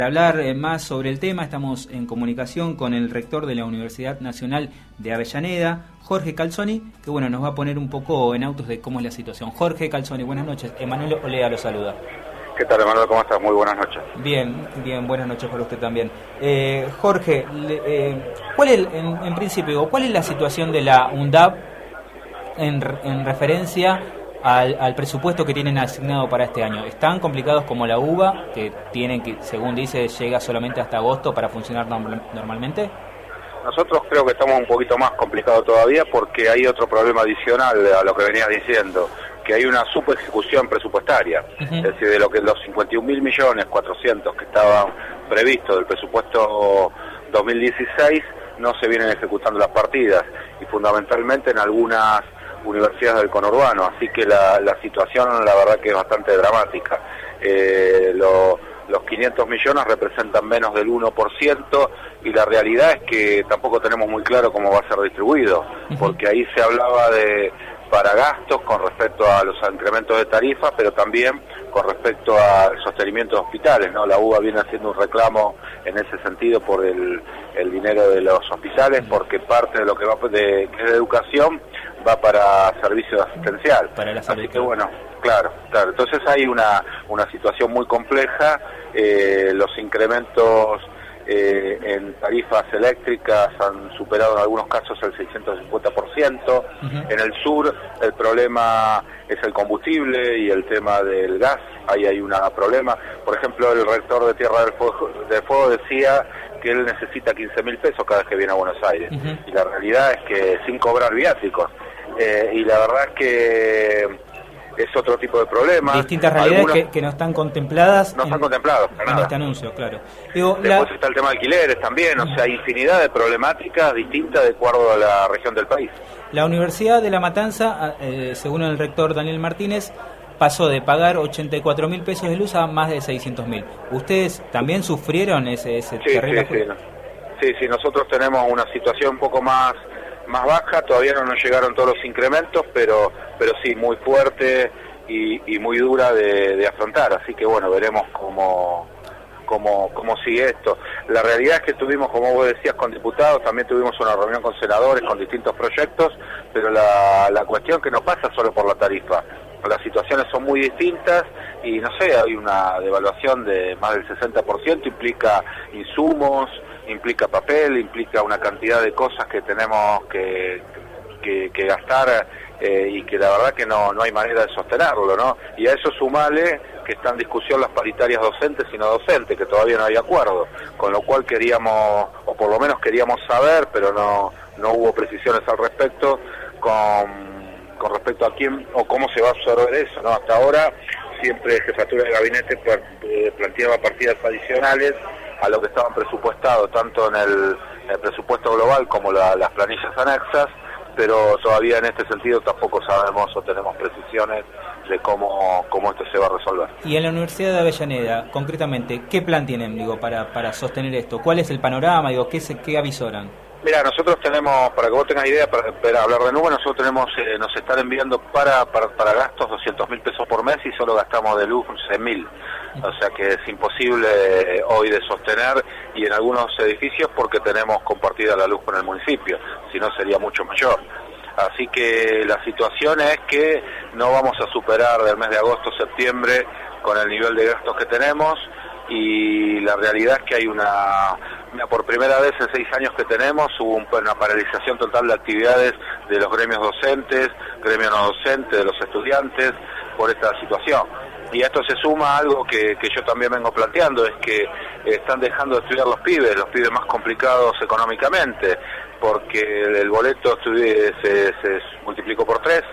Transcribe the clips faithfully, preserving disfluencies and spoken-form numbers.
Para hablar eh, más sobre el tema, estamos en comunicación con el rector de la Universidad Nacional de Avellaneda, Jorge Calzoni, que bueno, nos va a poner un poco en autos de cómo es la situación. Jorge Calzoni, buenas noches. Emanuel Olea lo saluda. ¿Qué tal, Emanuel? ¿Cómo estás? Muy buenas noches. Bien, bien, buenas noches para usted también. Eh, Jorge, le, eh, ¿cuál es, en, en principio, cuál es la situación de la UNDAB en, en referencia Al, al presupuesto que tienen asignado para este año? ¿Están complicados como la UBA, que tienen que, según dice, llega solamente hasta agosto para funcionar norm- normalmente? Nosotros creo que estamos un poquito más complicados todavía porque hay otro problema adicional a lo que venías diciendo, que hay una subejecución presupuestaria. Uh-huh. Es decir, de lo que los cincuenta y un mil millones cuatrocientos que estaban previstos del presupuesto dos mil dieciséis, no se vienen ejecutando las partidas, y fundamentalmente en algunas universidades del conurbano, así que la, la situación la verdad que es bastante dramática. Eh, lo, los quinientos millones representan menos del uno por ciento y la realidad es que tampoco tenemos muy claro cómo va a ser distribuido, porque ahí se hablaba de para gastos con respecto a los incrementos de tarifas, pero también con respecto al sostenimiento de hospitales, ¿no? La UBA viene haciendo un reclamo en ese sentido por el, el dinero de los hospitales, porque parte de lo que va de, que es de educación va para servicio asistencial. Para la salud. Así que bueno, claro, claro. Entonces hay una, una situación muy compleja, eh, los incrementos eh, en tarifas eléctricas han superado en algunos casos el seiscientos cincuenta por ciento. Uh-huh. En el sur el problema es el combustible y el tema del gas, ahí hay un problema. Por ejemplo, el rector de Tierra del Fuego, del Fuego decía que él necesita quince mil pesos cada vez que viene a Buenos Aires. Uh-huh. Y la realidad es que sin cobrar viáticos. Eh, y la verdad es que es otro tipo de problema. Distintas realidades Algunas, que, que no están contempladas no en, están contempladas en nada. este anuncio, claro. Digo, Después la... está el tema de alquileres también, o sea, hay infinidad de problemáticas distintas de acuerdo a la región del país. La Universidad de La Matanza, eh, según el rector Daniel Martínez, pasó de pagar ochenta y cuatro mil pesos de luz a más de seiscientos mil. ¿Ustedes también sufrieron ese, ese sí, terrible? Sí, sí, no. sí, sí, nosotros tenemos una situación un poco más más baja, todavía no nos llegaron todos los incrementos, pero pero sí, muy fuerte y, y muy dura de, de afrontar, así que bueno, veremos cómo, cómo, cómo sigue esto. La realidad es que tuvimos, como vos decías, con diputados, también tuvimos una reunión con senadores, con distintos proyectos, pero la, la cuestión que no pasa solo por la tarifa, las situaciones son muy distintas y no sé, hay una devaluación de más del sesenta por ciento, implica insumos, implica papel, implica una cantidad de cosas que tenemos que, que, que gastar eh, y que la verdad que no, no hay manera de sostenerlo, ¿no? Y a eso sumale que está en discusión las paritarias docentes y no docentes, que todavía no hay acuerdo, con lo cual queríamos, o por lo menos queríamos saber, pero no, no hubo precisiones al respecto, con, con respecto a quién o cómo se va a absorber eso, ¿no? Hasta ahora siempre Jefatura de Gabinete planteaba partidas adicionales a lo que estaban presupuestados, tanto en el, el presupuesto global como la, las planillas anexas, pero todavía en este sentido tampoco sabemos o tenemos precisiones de cómo, cómo esto se va a resolver. Y en la Universidad de Avellaneda, concretamente, ¿qué plan tienen, digo, para, para sostener esto? ¿Cuál es el panorama? Digo, ¿qué, se, qué avisoran? Mira, nosotros tenemos, para que vos tengas idea, para, para hablar de números, nosotros tenemos, eh, nos están enviando para, para, para gastos doscientos mil pesos por mes y solo gastamos de luz seis mil. O sea que es imposible eh, hoy de sostener, y en algunos edificios porque tenemos compartida la luz con el municipio, si no sería mucho mayor. Así que la situación es que no vamos a superar del mes de agosto, septiembre con el nivel de gastos que tenemos, y la realidad es que hay una, por primera vez en seis años que tenemos, hubo una paralización total de actividades de los gremios docentes, gremios no docentes, de los estudiantes, por esta situación. Y a esto se suma algo que, que yo también vengo planteando, es que están dejando de estudiar los pibes, los pibes más complicados económicamente, porque el boleto se, se multiplicó por tres,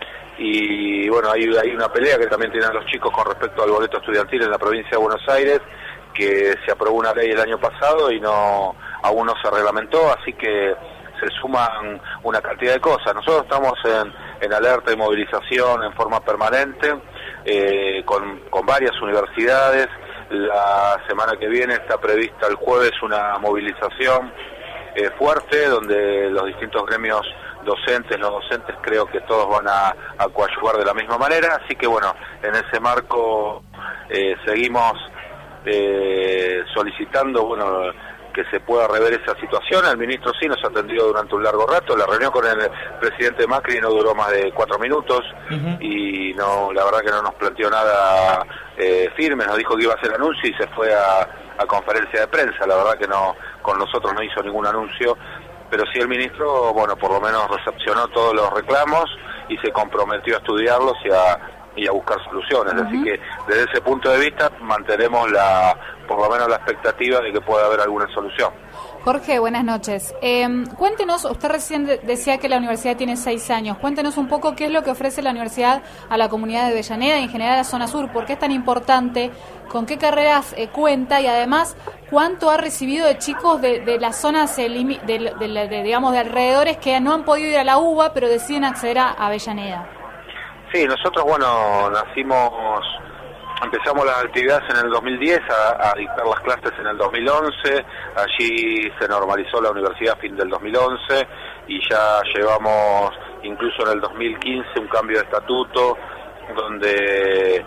y bueno, hay, hay una pelea que también tienen los chicos con respecto al boleto estudiantil en la provincia de Buenos Aires, que se aprobó una ley el año pasado y no aún no se reglamentó, así que se suman una cantidad de cosas. Nosotros estamos en, en alerta y movilización en forma permanente, eh, con, con varias universidades. La semana que viene está prevista el jueves una movilización eh, fuerte, donde los distintos gremios docentes, no docentes, creo que todos van a, a coadyuvar de la misma manera, así que bueno, en ese marco eh, seguimos eh, solicitando, bueno, que se pueda rever esa situación. El ministro sí nos atendió durante un largo rato. La reunión con el presidente Macri no duró más de cuatro minutos uh-huh. y no, la verdad que no nos planteó nada eh, firme. Nos dijo que iba a hacer anuncio y se fue a, a conferencia de prensa. La verdad que no, con nosotros no hizo ningún anuncio, pero sí el ministro, bueno, por lo menos recepcionó todos los reclamos y se comprometió a estudiarlos y a y a buscar soluciones, uh-huh. Así que desde ese punto de vista mantenemos la, por lo menos la expectativa de que pueda haber alguna solución. Jorge, buenas noches. Eh, cuéntenos, usted recién de, decía que la universidad tiene seis años, cuéntenos un poco qué es lo que ofrece la universidad a la comunidad de Avellaneda y en general a la zona sur, por qué es tan importante, con qué carreras eh, cuenta y además cuánto ha recibido de chicos de, de las zonas, eh, limi, de, de, de, de, digamos, de alrededores que no han podido ir a la U B A pero deciden acceder a Avellaneda. Sí, nosotros, bueno, nacimos, empezamos las actividades en el dos mil diez, a, a dictar las clases en el dos mil once, allí se normalizó la universidad a fin del dos mil once y ya llevamos incluso en el dos mil quince un cambio de estatuto donde,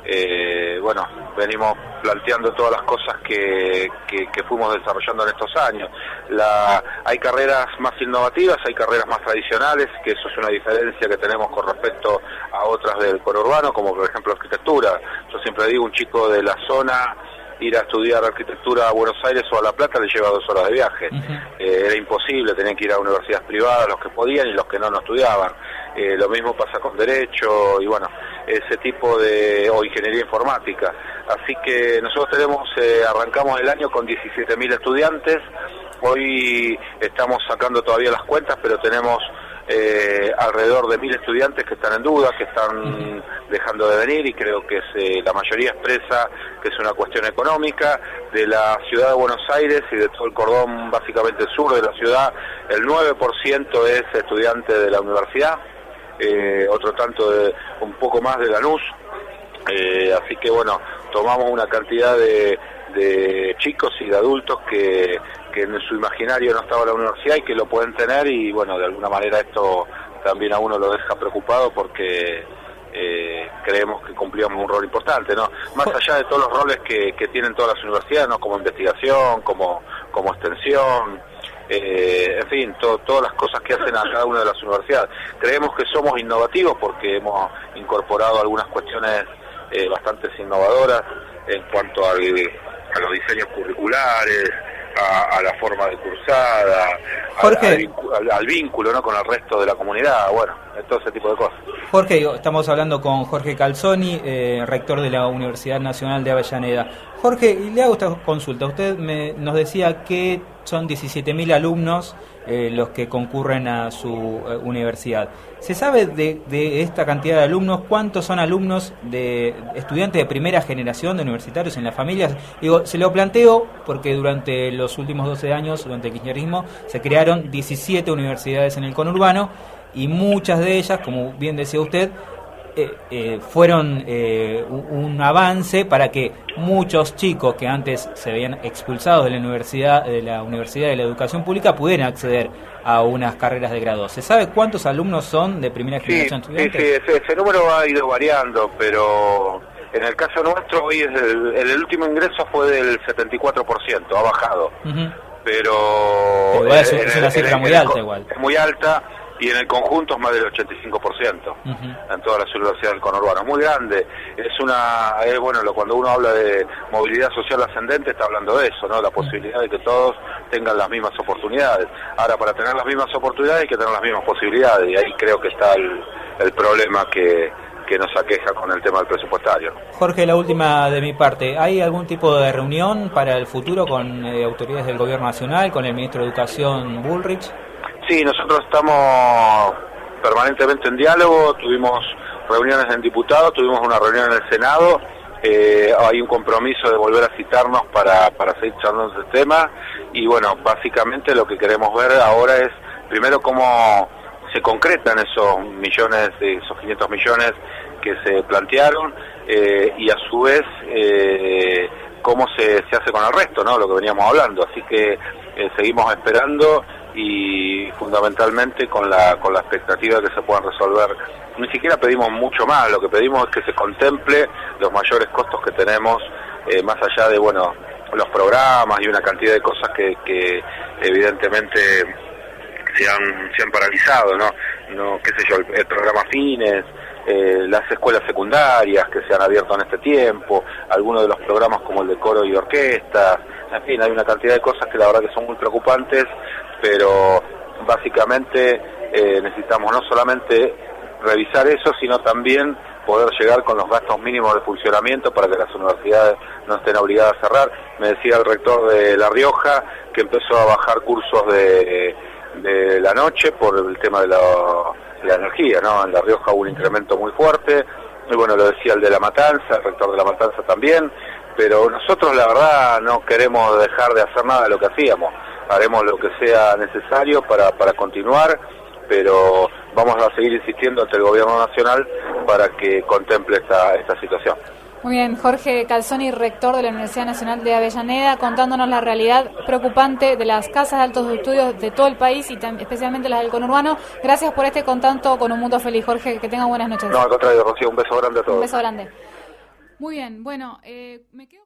eh, bueno, venimos planteando todas las cosas que, que, que fuimos desarrollando en estos años. La, hay carreras más innovativas, hay carreras más tradicionales, que eso es una diferencia que tenemos con respecto a otras del conurbano, como por ejemplo arquitectura. Yo siempre digo, un chico de la zona ir a estudiar arquitectura a Buenos Aires o a La Plata le lleva dos horas de viaje. Uh-huh. Eh, era imposible, tenían que ir a universidades privadas los que podían y los que no, no estudiaban. Eh, lo mismo pasa con Derecho y bueno, ese tipo de, o Ingeniería Informática. Así que nosotros tenemos, eh, arrancamos el año con diecisiete mil estudiantes, hoy estamos sacando todavía las cuentas, pero tenemos Eh, alrededor de mil estudiantes que están en duda, que están uh-huh. dejando de venir y creo que es, eh, la mayoría expresa que es una cuestión económica. De la ciudad de Buenos Aires y de todo el cordón básicamente sur de la ciudad, el nueve por ciento es estudiante de la universidad, eh, otro tanto de un poco más de Lanús, eh, así que bueno, tomamos una cantidad de, de chicos y de adultos que que en su imaginario no estaba la universidad y que lo pueden tener y bueno, de alguna manera esto también a uno lo deja preocupado porque eh, creemos que cumplíamos un rol importante, ¿no? Más allá de todos los roles que, que tienen todas las universidades, ¿no? Como investigación, como, como extensión, eh, en fin, to, todas las cosas que hacen a cada una de las universidades. Creemos que somos innovativos porque hemos incorporado algunas cuestiones eh, bastante innovadoras en cuanto al, a los diseños curriculares, A, a la forma de cursada, Jorge, al, al, al vínculo, ¿no?, con el resto de la comunidad, bueno, todo ese tipo de cosas. Jorge, estamos hablando con Jorge Calzoni, eh, rector de la Universidad Nacional de Avellaneda. Jorge, y le hago esta consulta. Usted me, nos decía que son diecisiete mil alumnos eh, los que concurren a su eh, universidad. ¿Se sabe de, de esta cantidad de alumnos cuántos son alumnos de estudiantes de primera generación de universitarios en las familias? Digo, se lo planteo porque durante los últimos doce años, durante el kirchnerismo, se crearon diecisiete universidades en el conurbano y muchas de ellas, como bien decía usted, Eh, eh, fueron eh, un, un avance para que muchos chicos que antes se habían expulsados de la universidad de la universidad de la educación pública pudieran acceder a unas carreras de grado. ¿Se sabe cuántos alumnos son de primera generación sí, estudiantes? Sí, sí, ese, ese número ha ido variando, pero en el caso nuestro hoy es el, el, el último ingreso fue del setenta y cuatro por ciento, ha bajado, uh-huh. pero, pero igual es, es una cifra muy alta, igual. Es muy alta. Y en el conjunto es más del ochenta y cinco por ciento uh-huh. en todas las universidades del conurbano. Muy grande. Es una, es bueno, lo, cuando uno habla de movilidad social ascendente, está hablando de eso, ¿no? La posibilidad de que todos tengan las mismas oportunidades. Ahora, para tener las mismas oportunidades hay que tener las mismas posibilidades, y ahí creo que está el, el problema que, que nos aqueja con el tema del presupuestario. Jorge, la última de mi parte. ¿Hay algún tipo de reunión para el futuro con eh, autoridades del Gobierno Nacional, con el Ministro de Educación Bullrich? Sí, nosotros estamos permanentemente en diálogo, tuvimos reuniones en diputados, tuvimos una reunión en el Senado, eh, hay un compromiso de volver a citarnos para, para seguir charlando de este tema, y bueno, básicamente lo que queremos ver ahora es, primero, cómo se concretan esos millones, esos quinientos millones que se plantearon, eh, y a su vez, eh, cómo se, se hace con el resto, ¿no?, lo que veníamos hablando, así que eh, seguimos esperando y fundamentalmente con la con la expectativa de que se puedan resolver. Ni siquiera pedimos mucho más, lo que pedimos es que se contemple los mayores costos que tenemos eh, más allá de, bueno, los programas y una cantidad de cosas que, que evidentemente se han, se han paralizado, ¿no? No, qué sé yo, el, el programa Fines, eh, las escuelas secundarias que se han abierto en este tiempo, algunos de los programas como el de coro y orquesta, en fin, hay una cantidad de cosas que la verdad que son muy preocupantes, pero básicamente eh, necesitamos no solamente revisar eso, sino también poder llegar con los gastos mínimos de funcionamiento para que las universidades no estén obligadas a cerrar. Me decía el rector de La Rioja que empezó a bajar cursos de, de la noche por el tema de la, de la energía, ¿no? En La Rioja hubo un incremento muy fuerte, y bueno, lo decía el de La Matanza, el rector de La Matanza también, pero nosotros la verdad no queremos dejar de hacer nada de lo que hacíamos, haremos lo que sea necesario para, para continuar, pero vamos a seguir insistiendo ante el gobierno nacional para que contemple esta, esta situación. Muy bien, Jorge Calzoni, rector de la Universidad Nacional de Avellaneda, contándonos la realidad preocupante de las casas de altos estudios de todo el país y especialmente las del conurbano. Gracias por este contacto con Un Mundo Feliz, Jorge, que tenga buenas noches. No, al contrario, Rocío, un beso grande a todos. Un beso grande. Muy bien, bueno, eh, me quedo...